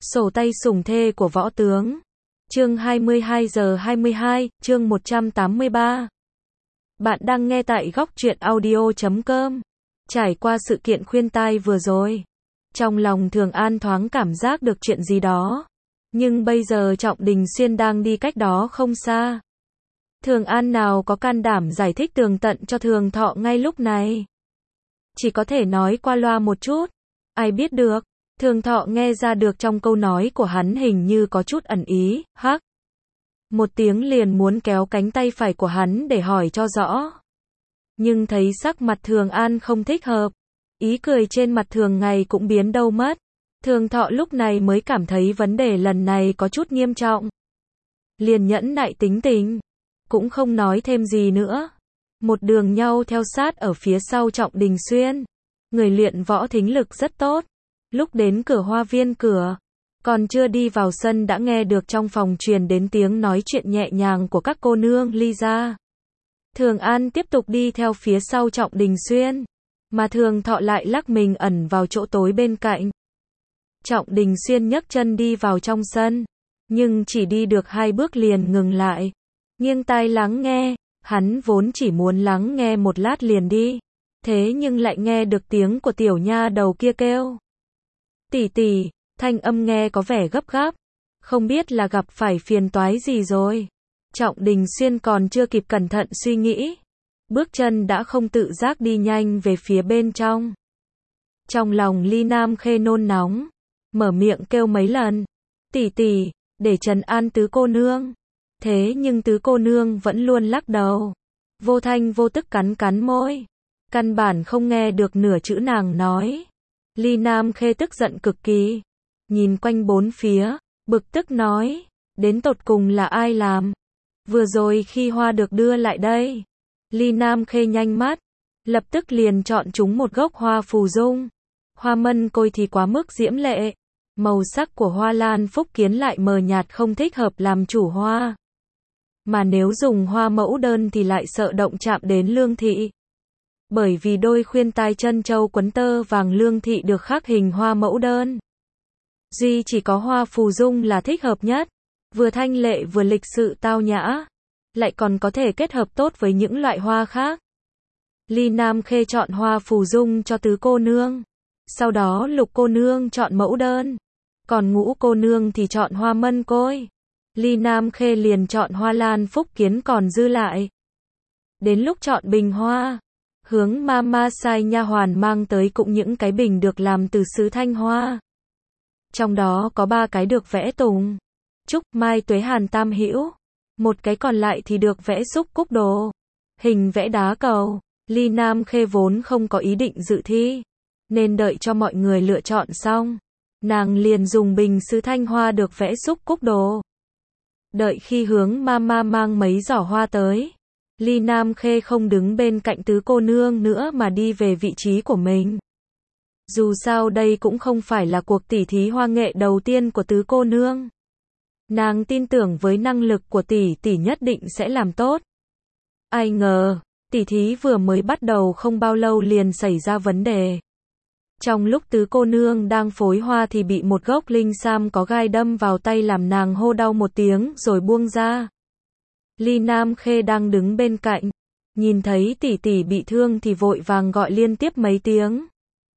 Sổ tay sủng thê của võ tướng. Chương 22:22, chương 183. Bạn đang nghe tại góc truyện audio.com. Trải qua sự kiện khuyên tai vừa rồi, trong lòng Thường An thoáng cảm giác được chuyện gì đó. Nhưng bây giờ Trọng Đình Xuyên đang đi cách đó không xa. Thường An nào có can đảm giải thích tường tận cho Thường Thọ ngay lúc này. Chỉ có thể nói qua loa một chút. Ai biết được. Thường Thọ nghe ra được trong câu nói của hắn hình như có chút ẩn ý, hắc. Một tiếng liền muốn kéo cánh tay phải của hắn để hỏi cho rõ. Nhưng thấy sắc mặt Thường An không thích hợp. Ý cười trên mặt Thường Ngày cũng biến đâu mất. Thường Thọ lúc này mới cảm thấy vấn đề lần này có chút nghiêm trọng. Liền nhẫn nại tính tình. Cũng không nói thêm gì nữa. Một đường nhau theo sát ở phía sau Trọng Đình Xuyên. Người luyện võ thính lực rất tốt. Lúc đến cửa hoa viên cửa, còn chưa đi vào sân đã nghe được trong phòng truyền đến tiếng nói chuyện nhẹ nhàng của các cô nương ly ra. Thường An tiếp tục đi theo phía sau Trọng Đình Xuyên, mà Thường Thọ lại lắc mình ẩn vào chỗ tối bên cạnh. Trọng Đình Xuyên nhấc chân đi vào trong sân, nhưng chỉ đi được 2 bước liền ngừng lại, nghiêng tai lắng nghe. Hắn vốn chỉ muốn lắng nghe một lát liền đi, thế nhưng lại nghe được tiếng của tiểu nha đầu kia kêu. Tỷ tỷ, thanh âm nghe có vẻ gấp gáp, không biết là gặp phải phiền toái gì rồi. Trọng Đình Xuyên còn chưa kịp cẩn thận suy nghĩ, bước chân đã không tự giác đi nhanh về phía bên trong. Trong lòng Ly Nam Khê nôn nóng, mở miệng kêu mấy lần, tỷ tỷ, để trấn an tứ cô nương. Thế nhưng tứ cô nương vẫn luôn lắc đầu, vô thanh vô tức cắn cắn môi, căn bản không nghe được nửa chữ nàng nói. Ly Nam Khê tức giận cực kỳ, nhìn quanh bốn phía, bực tức nói, đến tột cùng là ai làm? Vừa rồi khi hoa được đưa lại đây, Ly Nam Khê nhanh mắt, lập tức liền chọn chúng một gốc hoa phù dung. Hoa mân côi thì quá mức diễm lệ, màu sắc của hoa lan phúc kiến lại mờ nhạt không thích hợp làm chủ hoa. Mà nếu dùng hoa mẫu đơn thì lại sợ động chạm đến lương thị. Bởi vì đôi khuyên tai chân châu quấn tơ vàng lương thị được khắc hình hoa mẫu đơn. Duy chỉ có hoa phù dung là thích hợp nhất, vừa thanh lệ vừa lịch sự tao nhã, lại còn có thể kết hợp tốt với những loại hoa khác. Ly Nam Khê chọn hoa phù dung cho tứ cô nương, sau đó Lục cô nương chọn mẫu đơn, còn Ngũ cô nương thì chọn hoa mân côi. Ly Nam Khê liền chọn hoa lan phúc kiến còn dư lại. Đến lúc chọn bình hoa, hướng mama sai nha hoàn mang tới cũng những cái bình được làm từ sứ thanh hoa. Trong đó có 3 cái được vẽ tùng, trúc, mai, tuế, hàn, tam hữu. Một cái còn lại thì được vẽ xúc cúc đồ, hình vẽ đá cầu. Ly Nam Khê vốn không có ý định dự thi, nên đợi cho mọi người lựa chọn xong, nàng liền dùng bình sứ thanh hoa được vẽ xúc cúc đồ. Đợi khi hướng mama mang mấy giỏ hoa tới, Ly Nam Khê không đứng bên cạnh tứ cô nương nữa mà đi về vị trí của mình. Dù sao đây cũng không phải là cuộc tỉ thí hoa nghệ đầu tiên của tứ cô nương. Nàng tin tưởng với năng lực của tỷ tỷ nhất định sẽ làm tốt. Ai ngờ, tỉ thí vừa mới bắt đầu không bao lâu liền xảy ra vấn đề. Trong lúc tứ cô nương đang phối hoa thì bị một gốc linh sam có gai đâm vào tay làm nàng hô đau một tiếng rồi buông ra. Ly Nam Khê đang đứng bên cạnh, nhìn thấy tỷ tỷ bị thương thì vội vàng gọi liên tiếp mấy tiếng.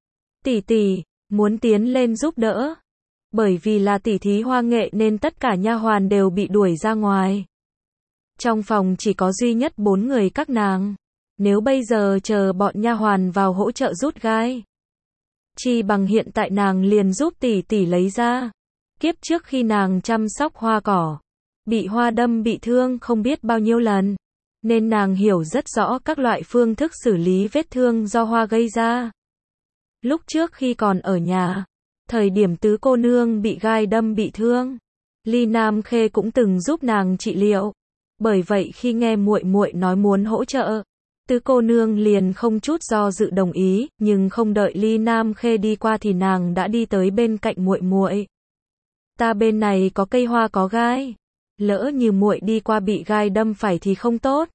Tỷ tỷ, muốn tiến lên giúp đỡ. Bởi vì là tỉ thí hoa nghệ nên tất cả nha hoàn đều bị đuổi ra ngoài. Trong phòng chỉ có duy nhất 4 người các nàng. Nếu bây giờ chờ bọn nha hoàn vào hỗ trợ rút gai, chi bằng hiện tại nàng liền giúp tỷ tỷ lấy ra. Kiếp trước khi nàng chăm sóc hoa cỏ, bị hoa đâm bị thương không biết bao nhiêu lần, nên nàng hiểu rất rõ các loại phương thức xử lý vết thương do hoa gây ra. Lúc trước khi còn ở nhà, thời điểm tứ cô nương bị gai đâm bị thương, Ly Nam Khê cũng từng giúp nàng trị liệu. Bởi vậy khi nghe muội muội nói muốn hỗ trợ, tứ cô nương liền không chút do dự đồng ý, nhưng không đợi Ly Nam Khê đi qua thì nàng đã đi tới bên cạnh muội muội. Ta bên này có cây hoa có gai, lỡ như muội đi qua bị gai đâm phải thì không tốt.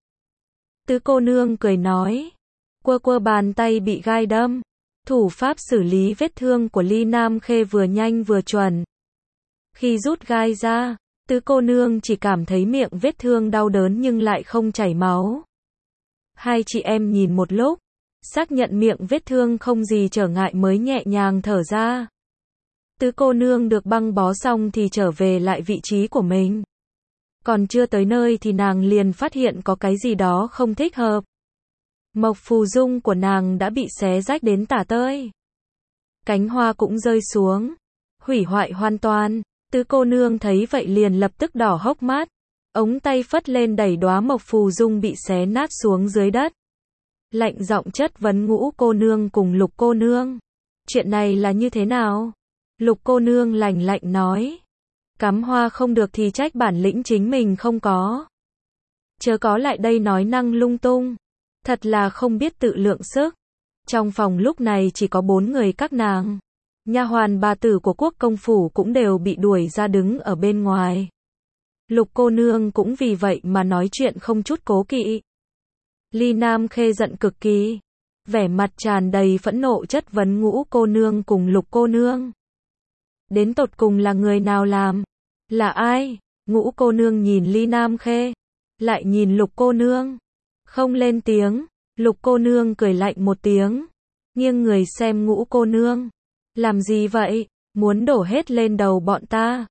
Tứ cô nương cười nói, quơ quơ bàn tay bị gai đâm. Thủ pháp xử lý vết thương của Ly Nam Khê vừa nhanh vừa chuẩn. Khi rút gai ra, Tứ cô nương chỉ cảm thấy miệng vết thương đau đớn nhưng lại không chảy máu. Hai chị em nhìn một lúc, xác nhận miệng vết thương không gì trở ngại mới nhẹ nhàng thở ra. Tứ cô nương được băng bó xong thì trở về lại vị trí của mình. Còn chưa tới nơi thì nàng liền phát hiện có cái gì đó không thích hợp. Mộc phù dung của nàng đã bị xé rách đến tả tơi. Cánh hoa cũng rơi xuống, hủy hoại hoàn toàn. Tứ cô nương thấy vậy liền lập tức đỏ hốc mắt. Ống tay phất lên đẩy đóa mộc phù dung bị xé nát xuống dưới đất. Lạnh giọng chất vấn Ngũ cô nương cùng Lục cô nương. Chuyện này là như thế nào? Lục cô nương lạnh lạnh nói. Cắm hoa không được thì trách bản lĩnh chính mình không có. Chớ có lại đây nói năng lung tung. Thật là không biết tự lượng sức. Trong phòng lúc này chỉ có 4 người các nàng. Nha hoàn bà tử của Quốc công phủ cũng đều bị đuổi ra đứng ở bên ngoài. Lục cô nương cũng vì vậy mà nói chuyện không chút cố kỵ. Ly Nam Khê giận cực kỳ, vẻ mặt tràn đầy phẫn nộ chất vấn Ngũ cô nương cùng Lục cô nương. Đến tột cùng là người nào làm? Là ai? Ngũ cô nương nhìn Ly Nam Khê, lại nhìn Lục cô nương, không lên tiếng. Lục cô nương cười lạnh một tiếng, nghiêng người xem Ngũ cô nương. Làm gì vậy? Muốn đổ hết lên đầu bọn ta?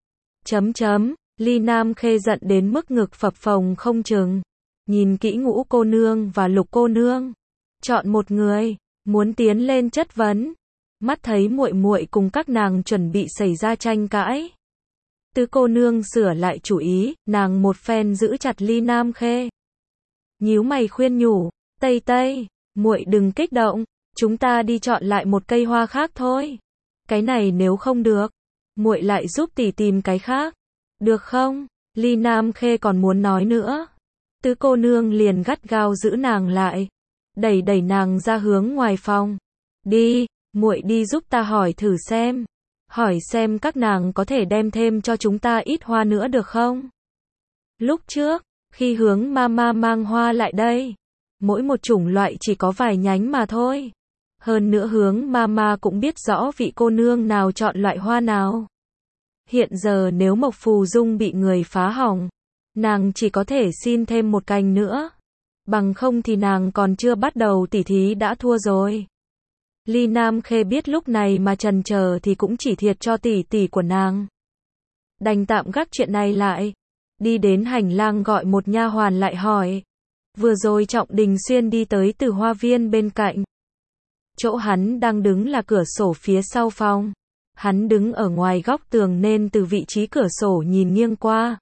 Ly Nam Khê giận đến mức ngực phập phồng không chừng. Nhìn kỹ Ngũ cô nương và Lục cô nương, chọn một người, muốn tiến lên chất vấn. Mắt thấy muội muội cùng các nàng chuẩn bị xảy ra tranh cãi. Tứ cô nương sửa lại chủ ý, nàng một phen giữ chặt Ly Nam Khê. Nhíu mày khuyên nhủ, Tây Tây, muội đừng kích động, chúng ta đi chọn lại một cây hoa khác thôi. Cái này nếu không được, muội lại giúp tỷ tìm cái khác. Được không? Ly Nam Khê còn muốn nói nữa. Tứ cô nương liền gắt gao giữ nàng lại, đẩy nàng ra hướng ngoài phòng. Đi, muội đi giúp ta hỏi thử xem. Hỏi xem các nàng có thể đem thêm cho chúng ta ít hoa nữa được không? Lúc trước, khi Hướng Mama mang hoa lại đây, mỗi một chủng loại chỉ có vài nhánh mà thôi. Hơn nữa Hướng Mama cũng biết rõ vị cô nương nào chọn loại hoa nào. Hiện giờ nếu Mộc Phù Dung bị người phá hỏng, nàng chỉ có thể xin thêm một cành nữa. Bằng không thì nàng còn chưa bắt đầu tỉ thí đã thua rồi. Ly Nam Khê biết lúc này mà chần chờ thì cũng chỉ thiệt cho tỷ tỷ của nàng. Đành tạm gác chuyện này lại. Đi đến hành lang gọi một nha hoàn lại hỏi. Vừa rồi Trọng Đình Xuyên đi tới từ hoa viên bên cạnh. Chỗ hắn đang đứng là cửa sổ phía sau phòng. Hắn đứng ở ngoài góc tường nên từ vị trí cửa sổ nhìn nghiêng qua,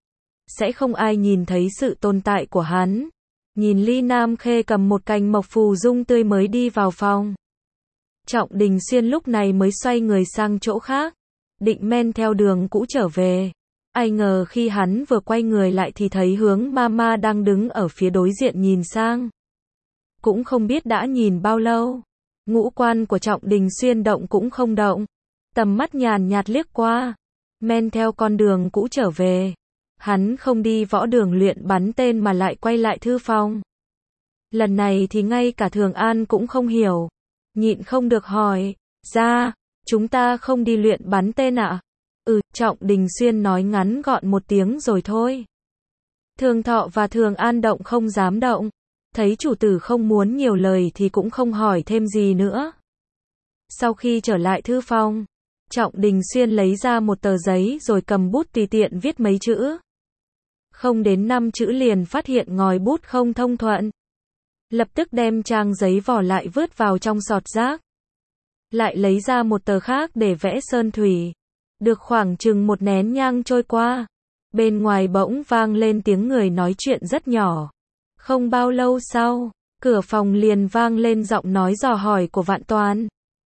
sẽ không ai nhìn thấy sự tồn tại của hắn. Nhìn Ly Nam Khê cầm một cành mộc phù dung tươi mới đi vào phòng. Trọng Đình Xuyên lúc này mới xoay người sang chỗ khác, định men theo đường cũ trở về. Ai ngờ khi hắn vừa quay người lại thì thấy Hướng Mama đang đứng ở phía đối diện nhìn sang. Cũng không biết đã nhìn bao lâu. Ngũ quan của Trọng Đình Xuyên động cũng không động. Tầm mắt nhàn nhạt liếc qua, men theo con đường cũ trở về. Hắn không đi võ đường luyện bắn tên mà lại quay lại thư phòng. Lần này thì ngay cả Thường An cũng không hiểu, nhịn không được hỏi, ra, chúng ta không đi luyện bắn tên ạ? Trọng Đình Xuyên nói ngắn gọn một tiếng rồi thôi. Thường Thọ và Thường An động không dám động, thấy chủ tử không muốn nhiều lời thì cũng không hỏi thêm gì nữa. Sau khi trở lại thư phòng, Trọng Đình Xuyên lấy ra một tờ giấy rồi cầm bút tùy tiện viết mấy chữ. Không đến 5 chữ liền phát hiện ngòi bút không thông thuận. Lập tức đem trang giấy vỏ lại vứt vào trong sọt rác. Lại lấy ra một tờ khác để vẽ sơn thủy. Được khoảng chừng một nén nhang trôi qua, bên ngoài bỗng vang lên tiếng người nói chuyện rất nhỏ. Không bao lâu sau, cửa phòng liền vang lên giọng nói dò hỏi của Vạn Toàn.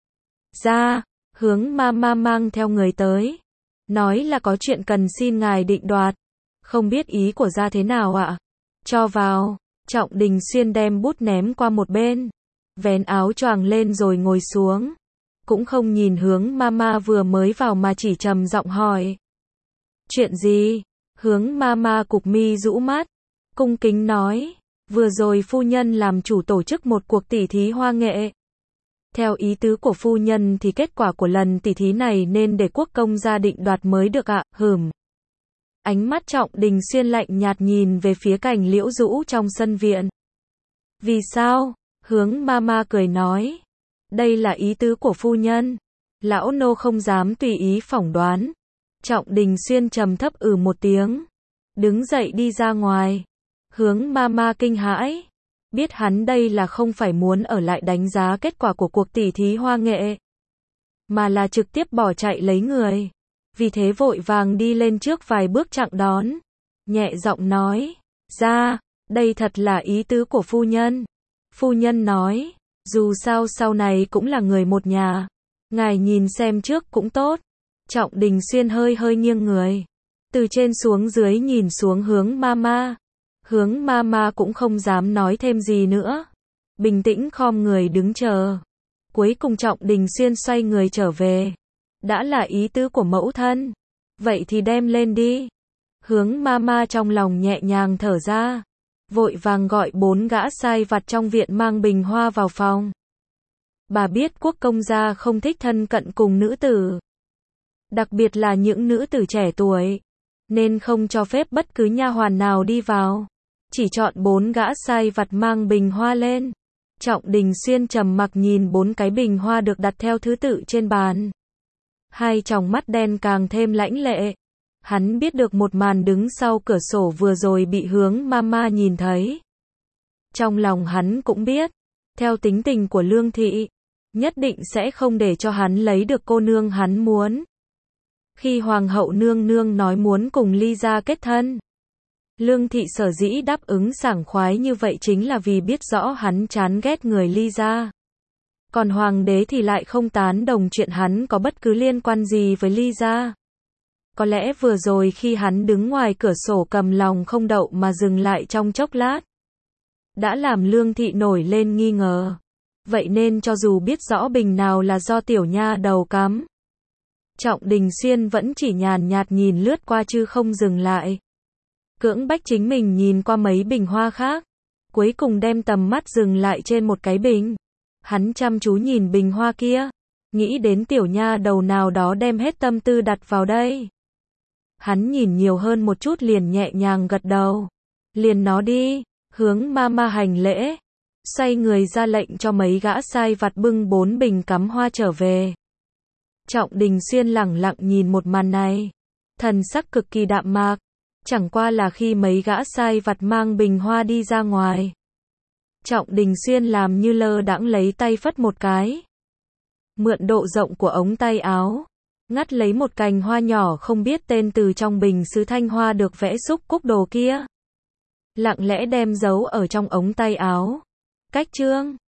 Ra, Hướng Mama mang theo người tới, nói là có chuyện cần xin ngài định đoạt. Không biết ý của gia thế nào ạ? Cho vào. Trọng Đình Xuyên đem bút ném qua một bên, vén áo choàng lên rồi ngồi xuống. Cũng không nhìn Hướng Mama vừa mới vào mà chỉ trầm giọng hỏi. Chuyện gì? Hướng Mama cụp mi rũ mắt, cung kính nói, vừa rồi phu nhân làm chủ tổ chức một cuộc tỉ thí hoa nghệ. Theo ý tứ của phu nhân thì kết quả của lần tỉ thí này nên để Quốc công gia định đoạt mới được ạ, Ánh mắt Trọng Đình Xuyên lạnh nhạt nhìn về phía cành liễu rũ trong sân viện. Vì sao? Hướng Mama cười nói. Đây là ý tứ của phu nhân. Lão nô không dám tùy ý phỏng đoán. Trọng Đình Xuyên trầm thấp một tiếng. Đứng dậy đi ra ngoài. Hướng Mama kinh hãi. Biết hắn đây là không phải muốn ở lại đánh giá kết quả của cuộc tỉ thí hoa nghệ, mà là trực tiếp bỏ chạy lấy người. Vì thế vội vàng đi lên trước vài bước chặn đón. Nhẹ giọng nói. Ra, đây thật là ý tứ của phu nhân. Phu nhân nói. Dù sao sau này cũng là người một nhà. Ngài nhìn xem trước cũng tốt. Trọng Đình Xuyên hơi hơi nghiêng người. Từ trên xuống dưới nhìn xuống Hướng Mama. Hướng Mama cũng không dám nói thêm gì nữa. Bình tĩnh khom người đứng chờ. Cuối cùng Trọng Đình Xuyên xoay người trở về. Đã là ý tứ của mẫu thân. Vậy thì đem lên đi. Hướng Mama trong lòng nhẹ nhàng thở ra. Vội vàng gọi 4 gã sai vặt trong viện mang bình hoa vào phòng. Bà biết Quốc công gia không thích thân cận cùng nữ tử. Đặc biệt là những nữ tử trẻ tuổi. Nên không cho phép bất cứ nha hoàn nào đi vào. Chỉ chọn 4 gã sai vặt mang bình hoa lên. Trọng Đình Xuyên trầm mặc nhìn 4 cái bình hoa được đặt theo thứ tự trên bàn. Hai tròng mắt đen càng thêm lãnh lệ. Hắn biết được một màn đứng sau cửa sổ vừa rồi bị Hướng Mama nhìn thấy. Trong lòng hắn cũng biết, theo tính tình của Lương Thị, nhất định sẽ không để cho hắn lấy được cô nương hắn muốn. Khi Hoàng hậu nương nương nói muốn cùng Ly gia kết thân, Lương Thị sở dĩ đáp ứng sảng khoái như vậy chính là vì biết rõ hắn chán ghét người Ly gia. Còn Hoàng đế thì lại không tán đồng chuyện hắn có bất cứ liên quan gì với Ly gia. Có lẽ vừa rồi khi hắn đứng ngoài cửa sổ cầm lòng không đậu mà dừng lại trong chốc lát, đã làm Lương Thị nổi lên nghi ngờ. Vậy nên cho dù biết rõ bình nào là do tiểu nha đầu cắm, Trọng Đình Xuyên vẫn chỉ nhàn nhạt nhìn lướt qua chứ không dừng lại. Cưỡng bách chính mình nhìn qua mấy bình hoa khác, cuối cùng đem tầm mắt dừng lại trên một cái bình. Hắn chăm chú nhìn bình hoa kia, nghĩ đến tiểu nha đầu nào đó đem hết tâm tư đặt vào đây. Hắn nhìn nhiều hơn một chút liền nhẹ nhàng gật đầu. Liền nó đi. Hướng Mama hành lễ, xoay người ra lệnh cho mấy gã sai vặt bưng 4 bình cắm hoa trở về. Trọng Đình Xuyên lẳng lặng nhìn một màn này, thần sắc cực kỳ đạm mạc. Chẳng qua là khi mấy gã sai vặt mang bình hoa đi ra ngoài, Trọng Đình Xuyên làm như lơ đãng lấy tay phất một cái, mượn độ rộng của ống tay áo, ngắt lấy một cành hoa nhỏ không biết tên từ trong bình sứ thanh hoa được vẽ xúc cúc đồ kia, lặng lẽ đem giấu ở trong ống tay áo. Cách chương